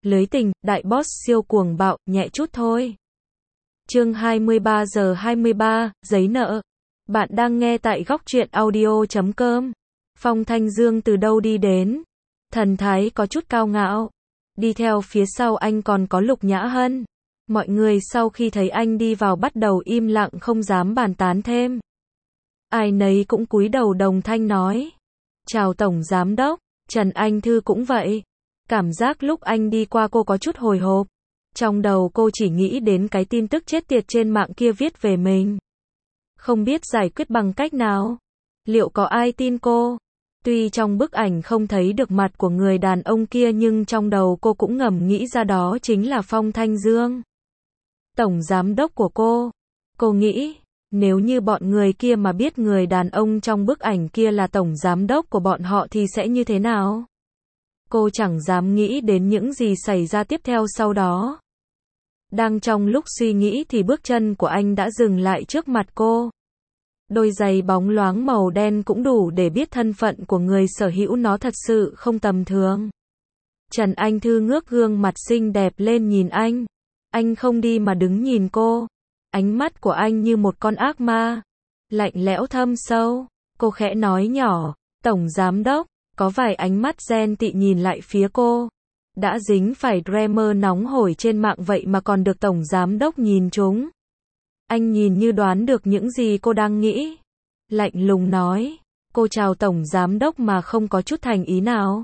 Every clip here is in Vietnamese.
Lưới tình, đại boss siêu cuồng bạo, nhẹ chút thôi. Chương 23 giờ 23, giấy nợ. Bạn đang nghe tại góc truyện audio.com. Phong Thanh Dương từ đâu đi đến? Thần thái có chút cao ngạo. Đi theo phía sau anh còn có Lục Nhã Hân. Mọi người sau khi thấy anh đi vào bắt đầu im lặng không dám bàn tán thêm. Ai nấy cũng cúi đầu đồng thanh nói. Chào Tổng Giám Đốc. Trần Anh Thư cũng vậy. Cảm giác lúc anh đi qua cô có chút hồi hộp. Trong đầu cô chỉ nghĩ đến cái tin tức chết tiệt trên mạng kia viết về mình. Không biết giải quyết bằng cách nào. Liệu có ai tin cô? Tuy trong bức ảnh không thấy được mặt của người đàn ông kia nhưng trong đầu cô cũng ngầm nghĩ ra đó chính là Phong Thanh Dương. Tổng giám đốc của cô. Cô nghĩ, nếu như bọn người kia mà biết người đàn ông trong bức ảnh kia là tổng giám đốc của bọn họ thì sẽ như thế nào? Cô chẳng dám nghĩ đến những gì xảy ra tiếp theo sau đó. Đang trong lúc suy nghĩ thì bước chân của anh đã dừng lại trước mặt cô. Đôi giày bóng loáng màu đen cũng đủ để biết thân phận của người sở hữu nó thật sự không tầm thường. Trần Anh Thư ngước gương mặt xinh đẹp lên nhìn anh. Anh không đi mà đứng nhìn cô. Ánh mắt của anh như một con ác ma. Lạnh lẽo thâm sâu. Cô khẽ nói nhỏ, Tổng Giám Đốc. Có vài ánh mắt ghen tị nhìn lại phía cô. Đã dính phải drama nóng hổi trên mạng vậy mà còn được Tổng Giám Đốc nhìn chúng. Anh nhìn như đoán được những gì cô đang nghĩ. Lạnh lùng nói, cô chào Tổng Giám Đốc mà không có chút thành ý nào.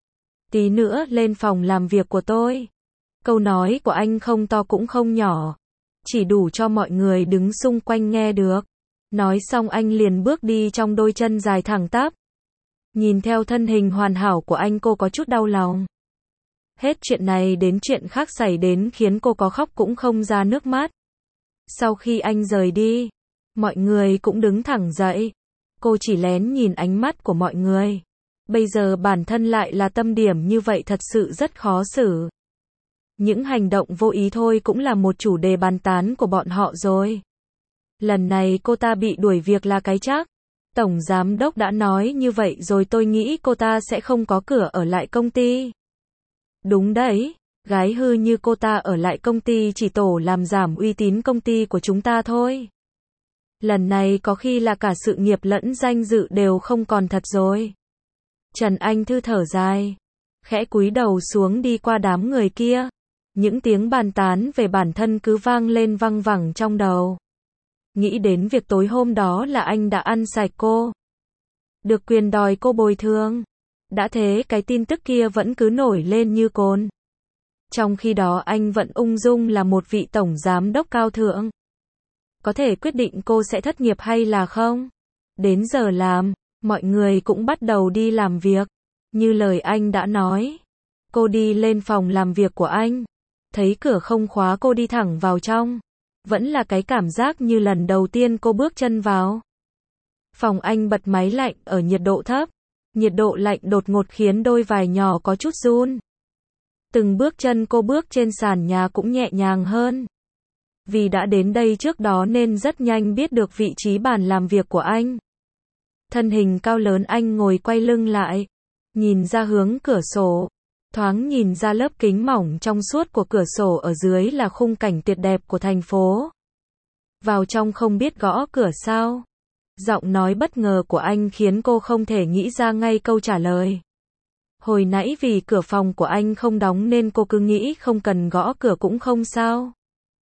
Tí nữa lên phòng làm việc của tôi. Câu nói của anh không to cũng không nhỏ. Chỉ đủ cho mọi người đứng xung quanh nghe được. Nói xong anh liền bước đi trong đôi chân dài thẳng tắp. Nhìn theo thân hình hoàn hảo của anh cô có chút đau lòng. Hết chuyện này đến chuyện khác xảy đến khiến cô có khóc cũng không ra nước mắt. Sau khi anh rời đi, mọi người cũng đứng thẳng dậy. Cô chỉ lén nhìn ánh mắt của mọi người. Bây giờ bản thân lại là tâm điểm như vậy thật sự rất khó xử. Những hành động vô ý thôi cũng là một chủ đề bàn tán của bọn họ rồi. Lần này cô ta bị đuổi việc là cái chắc. Tổng Giám Đốc đã nói như vậy rồi tôi nghĩ cô ta sẽ không có cửa ở lại công ty. Đúng đấy, gái hư như cô ta ở lại công ty chỉ tổ làm giảm uy tín công ty của chúng ta thôi. Lần này có khi là cả sự nghiệp lẫn danh dự đều không còn thật rồi. Trần Anh Thư thở dài, khẽ cúi đầu xuống đi qua đám người kia. Những tiếng bàn tán về bản thân cứ vang lên văng vẳng trong đầu. Nghĩ đến việc tối hôm đó là anh đã ăn sạch cô. Được quyền đòi cô bồi thường. Đã thế cái tin tức kia vẫn cứ nổi lên như cồn. Trong khi đó anh vẫn ung dung là một vị tổng giám đốc cao thượng. Có thể quyết định cô sẽ thất nghiệp hay là không. Đến giờ làm, mọi người cũng bắt đầu đi làm việc. Như lời anh đã nói. Cô đi lên phòng làm việc của anh. Thấy cửa không khóa cô đi thẳng vào trong. Vẫn là cái cảm giác như lần đầu tiên cô bước chân vào. Phòng anh bật máy lạnh ở nhiệt độ thấp. Nhiệt độ lạnh đột ngột khiến đôi vai nhỏ có chút run. Từng bước chân cô bước trên sàn nhà cũng nhẹ nhàng hơn. Vì đã đến đây trước đó nên rất nhanh biết được vị trí bàn làm việc của anh. Thân hình cao lớn anh ngồi quay lưng lại. Nhìn ra hướng cửa sổ. Thoáng nhìn ra lớp kính mỏng trong suốt của cửa sổ ở dưới là khung cảnh tuyệt đẹp của thành phố. Vào trong không biết gõ cửa sao. Giọng nói bất ngờ của anh khiến cô không thể nghĩ ra ngay câu trả lời. Hồi nãy vì cửa phòng của anh không đóng nên cô cứ nghĩ không cần gõ cửa cũng không sao.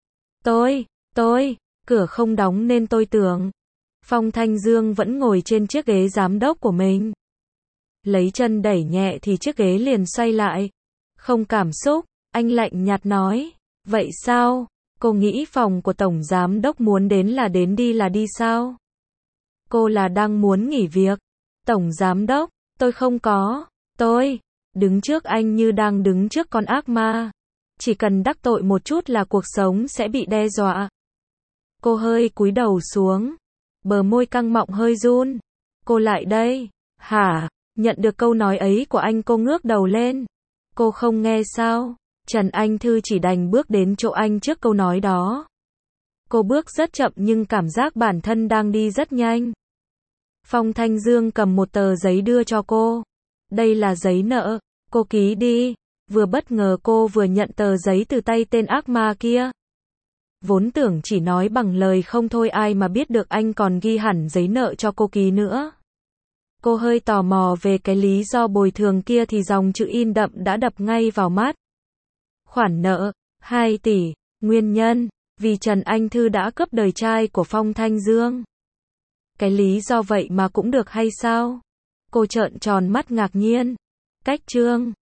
Cửa không đóng nên tôi tưởng. Phong Thanh Dương vẫn ngồi trên chiếc ghế giám đốc của mình. Lấy chân đẩy nhẹ thì chiếc ghế liền xoay lại. Không cảm xúc, anh lạnh nhạt nói. Vậy sao? Cô nghĩ phòng của tổng giám đốc muốn đến là đến đi là đi sao? Cô là đang muốn nghỉ việc. Tổng giám đốc, tôi không có. Tôi đứng trước anh như đang đứng trước con ác ma. Chỉ cần đắc tội một chút là cuộc sống sẽ bị đe dọa. Cô hơi cúi đầu xuống. Bờ môi căng mọng hơi run. Cô lại đây. Hả? Nhận được câu nói ấy của anh cô ngước đầu lên. Cô không nghe sao? Trần Anh Thư chỉ đành bước đến chỗ anh trước câu nói đó. Cô bước rất chậm nhưng cảm giác bản thân đang đi rất nhanh. Phong Thanh Dương cầm một tờ giấy đưa cho cô. Đây là giấy nợ. Cô ký đi. Vừa bất ngờ cô vừa nhận tờ giấy từ tay tên ác ma kia. Vốn tưởng chỉ nói bằng lời không thôi, ai mà biết được anh còn ghi hẳn giấy nợ cho cô ký nữa. Cô hơi tò mò về cái lý do bồi thường kia thì dòng chữ in đậm đã đập ngay vào mắt. Khoản nợ 2 tỷ, nguyên nhân vì Trần Anh Thư đã cướp đời trai của Phong Thanh Dương. Cái lý do vậy mà cũng được hay sao? Cô trợn tròn mắt ngạc nhiên. Cách chương